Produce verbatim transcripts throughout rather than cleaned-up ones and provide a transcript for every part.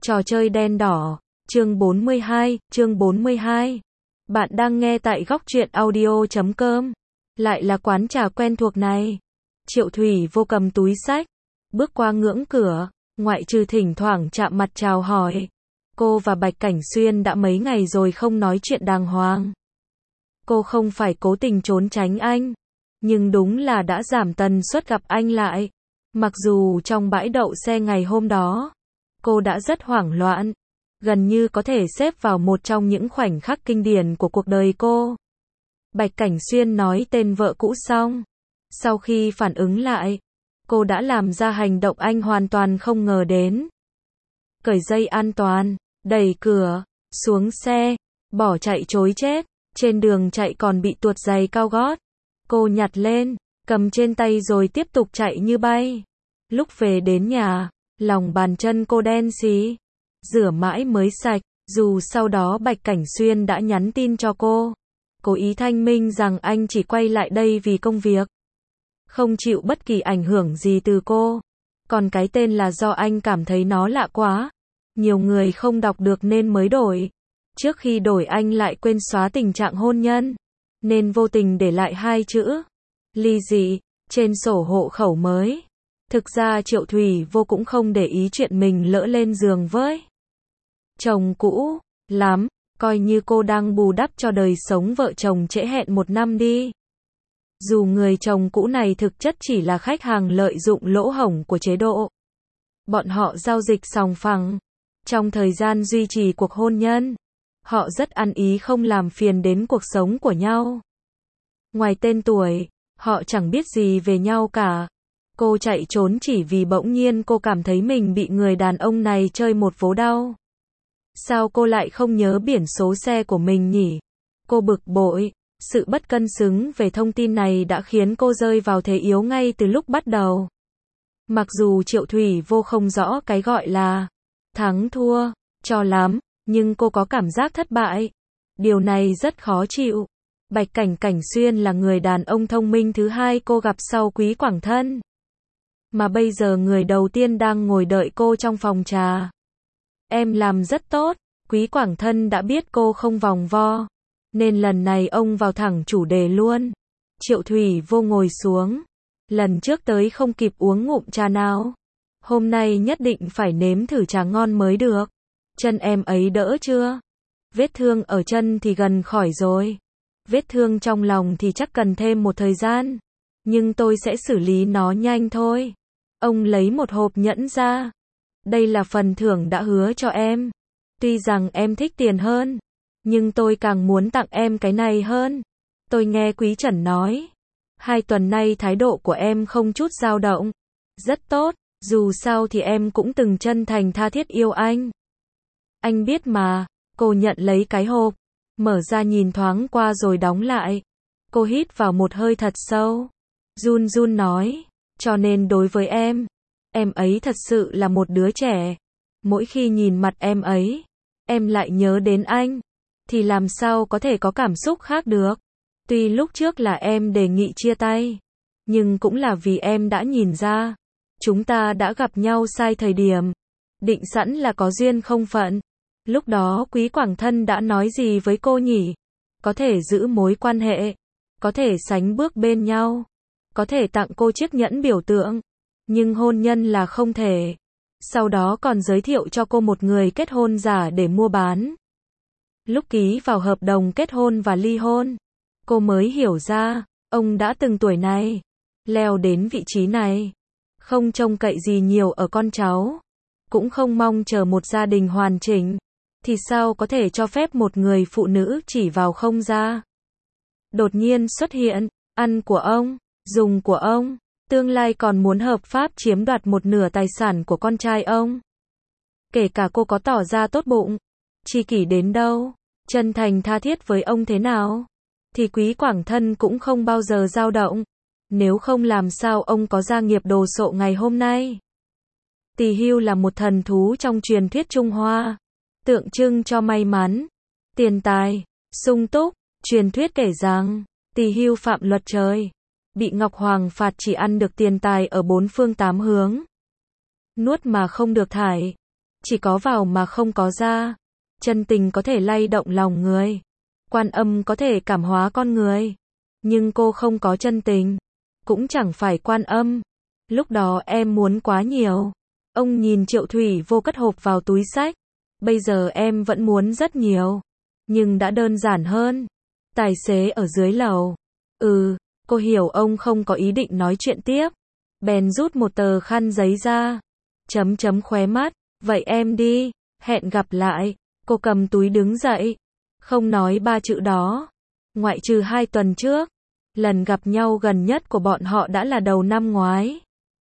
Trò chơi đen đỏ, chương bốn mươi hai, chương bốn mươi hai. Bạn đang nghe tại góc truyện audio chấm com. Lại là quán trà quen thuộc này. Triệu Thủy Vô cầm túi xách, bước qua ngưỡng cửa, ngoại trừ thỉnh thoảng chạm mặt chào hỏi. Cô và Bạch Cảnh Xuyên đã mấy ngày rồi không nói chuyện đàng hoàng. Cô không phải cố tình trốn tránh anh, nhưng đúng là đã giảm tần suất gặp anh lại. Mặc dù trong bãi đậu xe ngày hôm đó, cô đã rất hoảng loạn, gần như có thể xếp vào một trong những khoảnh khắc kinh điển của cuộc đời cô. Bạch Cảnh Xuyên nói tên vợ cũ xong, sau khi phản ứng lại, cô đã làm ra hành động anh hoàn toàn không ngờ đến. Cởi dây an toàn, đẩy cửa, xuống xe, bỏ chạy trối chết, trên đường chạy còn bị tuột giày cao gót. Cô nhặt lên, cầm trên tay rồi tiếp tục chạy như bay. Lúc về đến nhà, lòng bàn chân cô đen xí, rửa mãi mới sạch, dù sau đó Bạch Cảnh Xuyên đã nhắn tin cho cô, cố ý thanh minh rằng anh chỉ quay lại đây vì công việc, không chịu bất kỳ ảnh hưởng gì từ cô. Còn cái tên là do anh cảm thấy nó lạ quá, nhiều người không đọc được nên mới đổi. Trước khi đổi anh lại quên xóa tình trạng hôn nhân, nên vô tình để lại hai chữ ly dị trên sổ hộ khẩu mới. Thực ra Triệu Thủy Vô cũng không để ý chuyện mình lỡ lên giường với chồng cũ lắm, coi như cô đang bù đắp cho đời sống vợ chồng trễ hẹn một năm đi. Dù người chồng cũ này thực chất chỉ là khách hàng lợi dụng lỗ hổng của chế độ. Bọn họ giao dịch sòng phẳng. Trong thời gian duy trì cuộc hôn nhân, họ rất ăn ý không làm phiền đến cuộc sống của nhau. Ngoài tên tuổi, họ chẳng biết gì về nhau cả. Cô chạy trốn chỉ vì bỗng nhiên cô cảm thấy mình bị người đàn ông này chơi một vố đau. Sao cô lại không nhớ biển số xe của mình nhỉ? Cô bực bội, sự bất cân xứng về thông tin này đã khiến cô rơi vào thế yếu ngay từ lúc bắt đầu. Mặc dù Triệu Thủy Vô không rõ cái gọi là thắng thua cho lắm, nhưng cô có cảm giác thất bại. Điều này rất khó chịu. Bạch Cảnh Cảnh Xuyên là người đàn ông thông minh thứ hai cô gặp sau Quý Quảng Thân. Mà bây giờ người đầu tiên đang ngồi đợi cô trong phòng trà. Em làm rất tốt, Quý Quảng Thân đã biết cô không vòng vo, nên lần này ông vào thẳng chủ đề luôn. Triệu Thủy Vô ngồi xuống. Lần trước tới không kịp uống ngụm trà nào. Hôm nay nhất định phải nếm thử trà ngon mới được. Chân em ấy đỡ chưa? Vết thương ở chân thì gần khỏi rồi. Vết thương trong lòng thì chắc cần thêm một thời gian. Nhưng tôi sẽ xử lý nó nhanh thôi. Ông lấy một hộp nhẫn ra. Đây là phần thưởng đã hứa cho em. Tuy rằng em thích tiền hơn, nhưng tôi càng muốn tặng em cái này hơn. Tôi nghe Quý Trần nói, hai tuần nay thái độ của em không chút dao động. Rất tốt, dù sao thì em cũng từng chân thành tha thiết yêu anh. Anh biết mà. Cô nhận lấy cái hộp, mở ra nhìn thoáng qua rồi đóng lại. Cô hít vào một hơi thật sâu, run run nói, cho nên đối với em, em ấy thật sự là một đứa trẻ. Mỗi khi nhìn mặt em ấy, em lại nhớ đến anh, thì làm sao có thể có cảm xúc khác được. Tuy lúc trước là em đề nghị chia tay, nhưng cũng là vì em đã nhìn ra, chúng ta đã gặp nhau sai thời điểm, định sẵn là có duyên không phận. Lúc đó Quý Quảng Thân đã nói gì với cô nhỉ? Có thể giữ mối quan hệ, có thể sánh bước bên nhau, có thể tặng cô chiếc nhẫn biểu tượng, nhưng hôn nhân là không thể. Sau đó còn giới thiệu cho cô một người kết hôn giả để mua bán. Lúc ký vào hợp đồng kết hôn và ly hôn, cô mới hiểu ra, ông đã từng tuổi này, leo đến vị trí này, không trông cậy gì nhiều ở con cháu, cũng không mong chờ một gia đình hoàn chỉnh, thì sao có thể cho phép một người phụ nữ chỉ vào không ra. Đột nhiên xuất hiện, ăn của ông, dùng của ông, tương lai còn muốn hợp pháp chiếm đoạt một nửa tài sản của con trai ông. Kể cả cô có tỏ ra tốt bụng, tri kỷ đến đâu, chân thành tha thiết với ông thế nào, thì Quý Quảng Thân cũng không bao giờ dao động. Nếu không làm sao ông có gia nghiệp đồ sộ ngày hôm nay. Tỳ hưu là một thần thú trong truyền thuyết Trung Hoa, tượng trưng cho may mắn, tiền tài, sung túc. Truyền thuyết kể rằng, tỳ hưu phạm luật trời, bị Ngọc Hoàng phạt chỉ ăn được tiền tài ở bốn phương tám hướng, nuốt mà không được thải. Chỉ có vào mà không có ra. Chân tình có thể lay động lòng người. Quan âm có thể cảm hóa con người. Nhưng cô không có chân tình. Cũng chẳng phải quan âm. Lúc đó em muốn quá nhiều. Ông nhìn Triệu Thủy Vô cất hộp vào túi xách. Bây giờ em vẫn muốn rất nhiều. Nhưng đã đơn giản hơn. Tài xế ở dưới lầu. Ừ, cô hiểu ông không có ý định nói chuyện tiếp. Bèn rút một tờ khăn giấy ra. Chấm chấm khóe mắt. Vậy em đi. Hẹn gặp lại. Cô cầm túi đứng dậy. Không nói ba chữ đó. Ngoại trừ hai tuần trước. Lần gặp nhau gần nhất của bọn họ đã là đầu năm ngoái.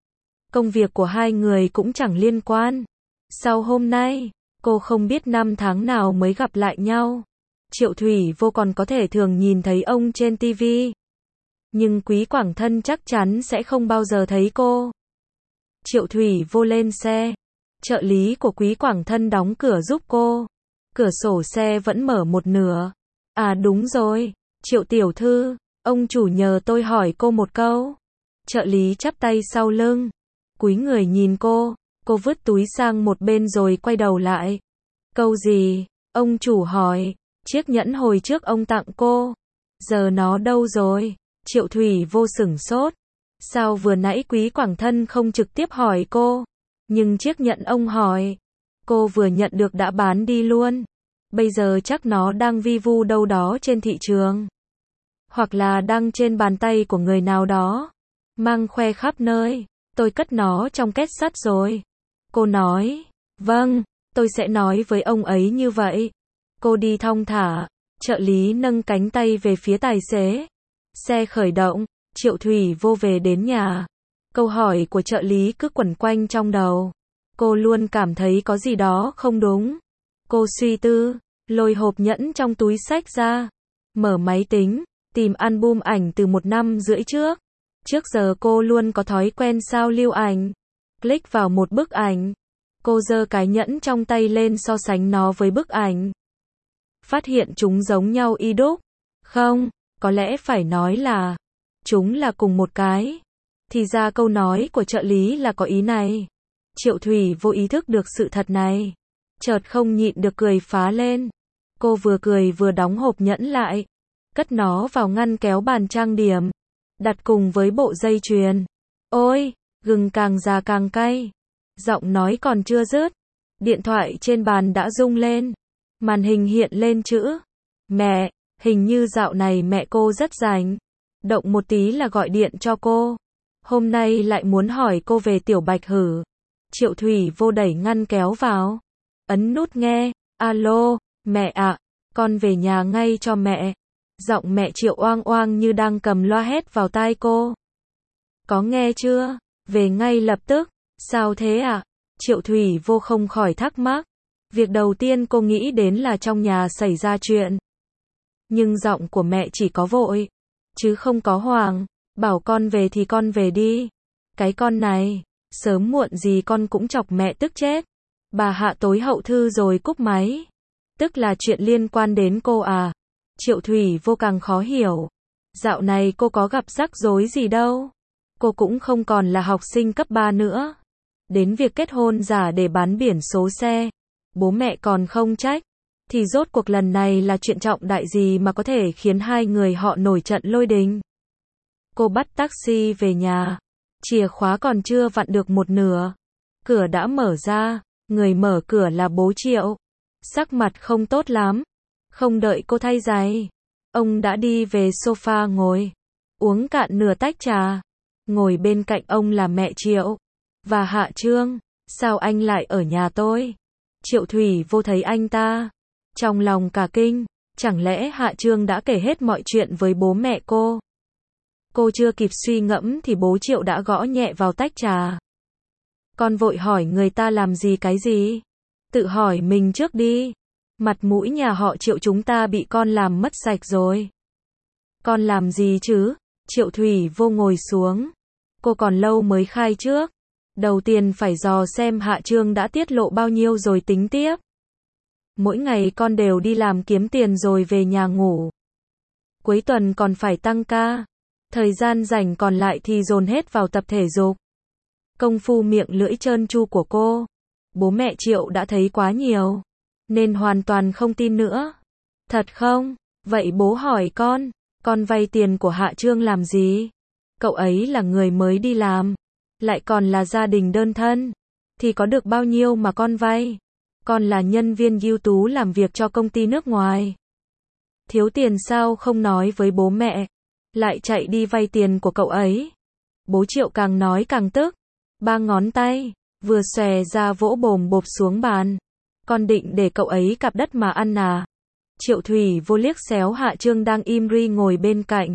Công việc của hai người cũng chẳng liên quan. Sau hôm nay, cô không biết năm tháng nào mới gặp lại nhau. Triệu Thủy Vô còn có thể thường nhìn thấy ông trên ti vi. Nhưng Quý Quảng Thân chắc chắn sẽ không bao giờ thấy cô. Triệu Thủy Vô lên xe. Trợ lý của Quý Quảng Thân đóng cửa giúp cô. Cửa sổ xe vẫn mở một nửa. À đúng rồi, Triệu tiểu thư, ông chủ nhờ tôi hỏi cô một câu. Trợ lý chắp tay sau lưng. Cúi người nhìn cô, cô vứt túi sang một bên rồi quay đầu lại. Câu gì? Ông chủ hỏi. Chiếc nhẫn hồi trước ông tặng cô. Giờ nó đâu rồi? Triệu Thủy Vô sửng sốt. Sao vừa nãy Quý Quảng Thân không trực tiếp hỏi cô? Nhưng chiếc nhẫn ông hỏi. Cô vừa nhận được đã bán đi luôn. Bây giờ chắc nó đang vi vu đâu đó trên thị trường. Hoặc là đang trên bàn tay của người nào đó. Mang khoe khắp nơi. Tôi cất nó trong két sắt rồi. Cô nói. Vâng, tôi sẽ nói với ông ấy như vậy. Cô đi thong thả. Trợ lý nâng cánh tay về phía tài xế. Xe khởi động. Triệu Thủy Vô về đến nhà. Câu hỏi của trợ lý cứ quẩn quanh trong đầu. Cô luôn cảm thấy có gì đó không đúng. Cô suy tư, lôi hộp nhẫn trong túi xách ra. Mở máy tính, tìm album ảnh từ một năm rưỡi trước. Trước giờ cô luôn có thói quen sao lưu ảnh. Click vào một bức ảnh. Cô giơ cái nhẫn trong tay lên so sánh nó với bức ảnh. Phát hiện chúng giống nhau y đúc. Không, có lẽ phải nói là chúng là cùng một cái. Thì ra câu nói của trợ lý là có ý này. Triệu Thủy Vô ý thức được sự thật này. Chợt không nhịn được cười phá lên. Cô vừa cười vừa đóng hộp nhẫn lại. Cất nó vào ngăn kéo bàn trang điểm. Đặt cùng với bộ dây chuyền. Ôi, gừng càng già càng cay. Giọng nói còn chưa dứt. Điện thoại trên bàn đã rung lên. Màn hình hiện lên chữ. Mẹ, hình như dạo này mẹ cô rất rảnh. Động một tí là gọi điện cho cô. Hôm nay lại muốn hỏi cô về Tiểu Bạch Hử. Triệu Thủy Vô đẩy ngăn kéo vào. Ấn nút nghe. Alo, mẹ ạ, con về nhà ngay cho mẹ. Giọng mẹ Triệu oang oang như đang cầm loa hét vào tai cô. Có nghe chưa? Về ngay lập tức. Sao thế ạ? Triệu Thủy Vô không khỏi thắc mắc. Việc đầu tiên cô nghĩ đến là trong nhà xảy ra chuyện. Nhưng giọng của mẹ chỉ có vội, chứ không có hoàng. Bảo con về thì con về đi. Cái con này, sớm muộn gì con cũng chọc mẹ tức chết. Bà Hạ tối hậu thư rồi cúp máy. Tức là chuyện liên quan đến cô à? Triệu Thủy Vô càng khó hiểu. Dạo này cô có gặp rắc rối gì đâu. Cô cũng không còn là học sinh cấp ba nữa. Đến việc kết hôn giả để bán biển số xe. Bố mẹ còn không trách. Thì rốt cuộc lần này là chuyện trọng đại gì mà có thể khiến hai người họ nổi trận lôi đình. Cô bắt taxi về nhà. Chìa khóa còn chưa vặn được một nửa. Cửa đã mở ra. Người mở cửa là bố Triệu. Sắc mặt không tốt lắm. Không đợi cô thay giày. Ông đã đi về sofa ngồi. Uống cạn nửa tách trà. Ngồi bên cạnh ông là mẹ Triệu. Và Hạ Trương. Sao anh lại ở nhà tôi? Triệu Thủy Vô thấy anh ta. Trong lòng cả kinh. Chẳng lẽ Hạ Trương đã kể hết mọi chuyện với bố mẹ cô? Cô chưa kịp suy ngẫm thì bố Triệu đã gõ nhẹ vào tách trà. Con vội hỏi người ta làm gì cái gì? Tự hỏi mình trước đi. Mặt mũi nhà họ Triệu chúng ta bị con làm mất sạch rồi. Con làm gì chứ? Triệu Thủy Vô ngồi xuống. Cô còn lâu mới khai trước. Đầu tiên phải dò xem Hạ Trương đã tiết lộ bao nhiêu rồi tính tiếp. Mỗi ngày con đều đi làm kiếm tiền rồi về nhà ngủ. Cuối tuần còn phải tăng ca. Thời gian rảnh còn lại thì dồn hết vào tập thể dục. Công phu miệng lưỡi trơn tru của cô. Bố mẹ Triệu đã thấy quá nhiều, nên hoàn toàn không tin nữa. Thật không? Vậy bố hỏi con, con vay tiền của Hạ Trương làm gì? Cậu ấy là người mới đi làm, lại còn là gia đình đơn thân, thì có được bao nhiêu mà con vay? Con là nhân viên ưu tú làm việc cho công ty nước ngoài. Thiếu tiền sao không nói với bố mẹ, lại chạy đi vay tiền của cậu ấy. Bố Triệu càng nói càng tức, ba ngón tay vừa xòe ra vỗ bồm bộp xuống bàn. Con định để cậu ấy cặp đất mà ăn à? Triệu Thủy Vô liếc xéo Hạ Trương đang im ri ngồi bên cạnh.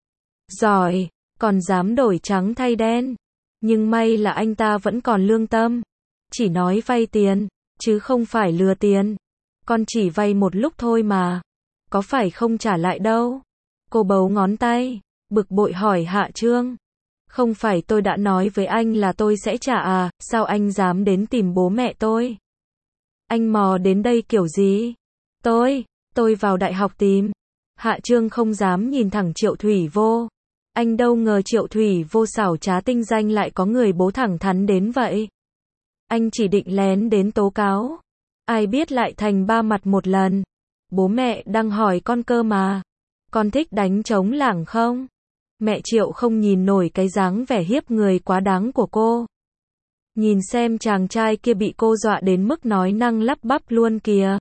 Giỏi, còn dám đổi trắng thay đen. Nhưng may là anh ta vẫn còn lương tâm. Chỉ nói vay tiền, chứ không phải lừa tiền. Con chỉ vay một lúc thôi mà. Có phải không trả lại đâu. Cô bấu ngón tay, bực bội hỏi Hạ Trương. Không phải tôi đã nói với anh là tôi sẽ trả à, sao anh dám đến tìm bố mẹ tôi? Anh mò đến đây kiểu gì? Tôi, tôi vào đại học tìm. Hạ Trương không dám nhìn thẳng Triệu Thủy Vô. Anh đâu ngờ Triệu Thủy Vô xảo trá tinh danh lại có người bố thẳng thắn đến vậy. Anh chỉ định lén đến tố cáo. Ai biết lại thành ba mặt một lần. Bố mẹ đang hỏi con cơ mà. Con thích đánh trống lảng không? Mẹ Triệu không nhìn nổi cái dáng vẻ hiếp người quá đáng của cô. Nhìn xem chàng trai kia bị cô dọa đến mức nói năng lắp bắp luôn kìa.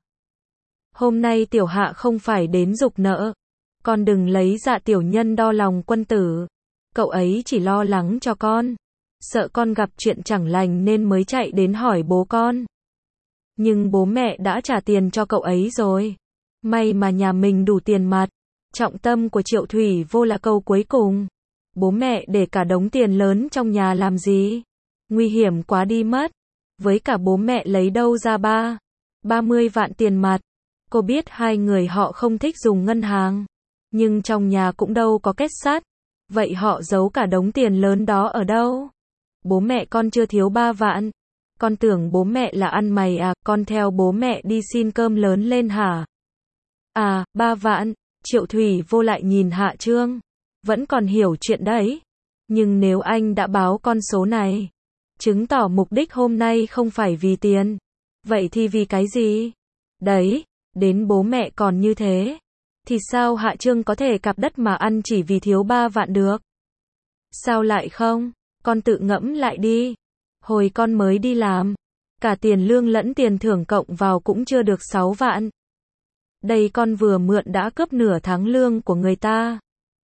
Hôm nay tiểu Hạ không phải đến giục nợ. Con đừng lấy dạ tiểu nhân đo lòng quân tử. Cậu ấy chỉ lo lắng cho con. Sợ con gặp chuyện chẳng lành nên mới chạy đến hỏi bố con. Nhưng bố mẹ đã trả tiền cho cậu ấy rồi. May mà nhà mình đủ tiền mặt. Trọng tâm của Triệu Thủy Vô là câu cuối cùng. Bố mẹ để cả đống tiền lớn trong nhà làm gì? Nguy hiểm quá đi mất. Với cả bố mẹ lấy đâu ra ba, ba mươi vạn tiền mặt. Cô biết hai người họ không thích dùng ngân hàng. Nhưng trong nhà cũng đâu có kết sắt. Vậy họ giấu cả đống tiền lớn đó ở đâu? Bố mẹ con chưa thiếu ba vạn. Con tưởng bố mẹ là ăn mày à, con theo bố mẹ đi xin cơm lớn lên hả? À, ba vạn. Triệu Thủy Vô lại nhìn Hạ Trương. Vẫn còn hiểu chuyện đấy. Nhưng nếu anh đã báo con số này, chứng tỏ mục đích hôm nay không phải vì tiền. Vậy thì vì cái gì? Đấy, đến bố mẹ còn như thế. Thì sao Hạ Trương có thể cặp đất mà ăn chỉ vì thiếu ba vạn được? Sao lại không? Con tự ngẫm lại đi. Hồi con mới đi làm, cả tiền lương lẫn tiền thưởng cộng vào cũng chưa được sáu vạn. Đây con vừa mượn đã cướp nửa tháng lương của người ta.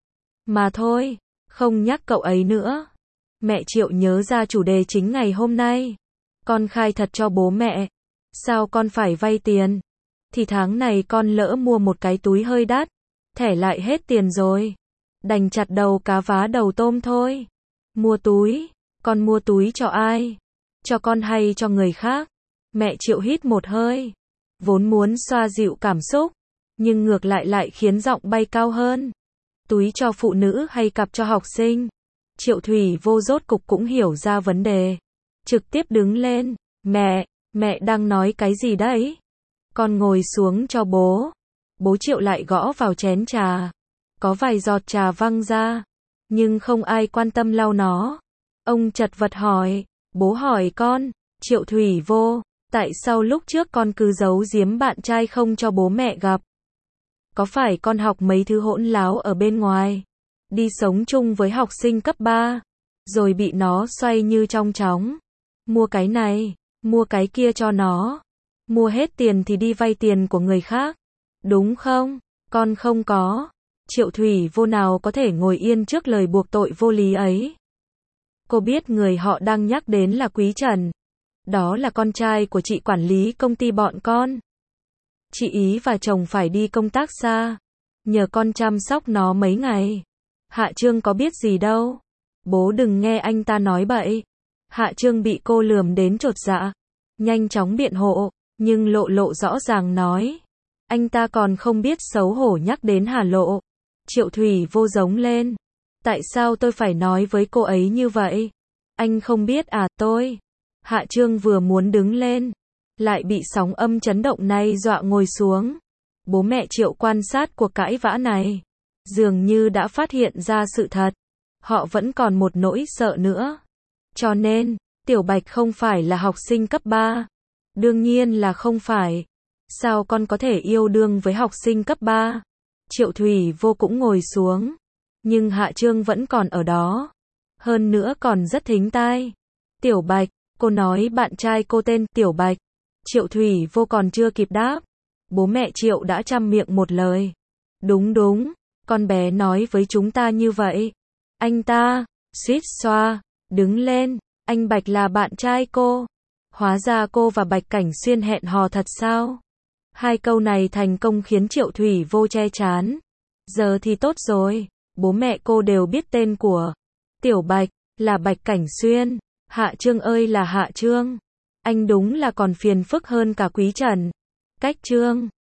Mà thôi, không nhắc cậu ấy nữa. Mẹ Triệu nhớ ra chủ đề chính ngày hôm nay. Con khai thật cho bố mẹ. Sao con phải vay tiền? Thì tháng này con lỡ mua một cái túi hơi đắt. Thẻ lại hết tiền rồi. Đành chặt đầu cá vá đầu tôm thôi. Mua túi. Con mua túi cho ai? Cho con hay cho người khác? Mẹ Triệu hít một hơi. Vốn muốn xoa dịu cảm xúc. Nhưng ngược lại lại khiến giọng bay cao hơn. Túi cho phụ nữ hay cặp cho học sinh? Triệu Thủy Vô rốt cục cũng hiểu ra vấn đề. Trực tiếp đứng lên. Mẹ, mẹ đang nói cái gì đấy? Con ngồi xuống cho bố. Bố Triệu lại gõ vào chén trà. Có vài giọt trà văng ra. Nhưng không ai quan tâm lau nó. Ông chật vật hỏi. Bố hỏi con, Triệu Thủy Vô, tại sao lúc trước con cứ giấu giếm bạn trai không cho bố mẹ gặp? Có phải con học mấy thứ hỗn láo ở bên ngoài? Đi sống chung với học sinh cấp ba, rồi bị nó xoay như trong chóng. Mua cái này, mua cái kia cho nó. Mua hết tiền thì đi vay tiền của người khác. Đúng không? Con không có. Triệu Thủy Vô nào có thể ngồi yên trước lời buộc tội vô lý ấy. Cô biết người họ đang nhắc đến là Quý Trần. Đó là con trai của chị quản lý công ty bọn con. Chị ý và chồng phải đi công tác xa. Nhờ con chăm sóc nó mấy ngày. Hạ Trương có biết gì đâu. Bố đừng nghe anh ta nói bậy. Hạ Trương bị cô lườm đến chột dạ. Nhanh chóng biện hộ, nhưng Lộ Lộ rõ ràng nói. Anh ta còn không biết xấu hổ nhắc đến Hà Lộ. Triệu Thủy Vô giống lên. Tại sao tôi phải nói với cô ấy như vậy? Anh không biết à, tôi. Hạ Trương vừa muốn đứng lên, lại bị sóng âm chấn động này dọa ngồi xuống. Bố mẹ Triệu quan sát cuộc cãi vã này. Dường như đã phát hiện ra sự thật. Họ vẫn còn một nỗi sợ nữa. Cho nên, Tiểu Bạch không phải là học sinh cấp ba. Đương nhiên là không phải. Sao con có thể yêu đương với học sinh cấp ba? Triệu Thủy Vô cũng ngồi xuống. Nhưng Hạ Trương vẫn còn ở đó. Hơn nữa còn rất thính tai. Tiểu Bạch, cô nói bạn trai cô tên Tiểu Bạch. Triệu Thủy Vô còn chưa kịp đáp. Bố mẹ Triệu đã trăm miệng một lời. Đúng đúng, con bé nói với chúng ta như vậy. Anh ta, suýt xoa, đứng lên, anh Bạch là bạn trai cô. Hóa ra cô và Bạch Cảnh Xuyên hẹn hò thật sao? Hai câu này thành công khiến Triệu Thủy Vô che chán. Giờ thì tốt rồi, bố mẹ cô đều biết tên của Tiểu Bạch, là Bạch Cảnh Xuyên. Hạ Trương ơi là Hạ Trương. Anh đúng là còn phiền phức hơn cả Quý Trần. Cách Trương.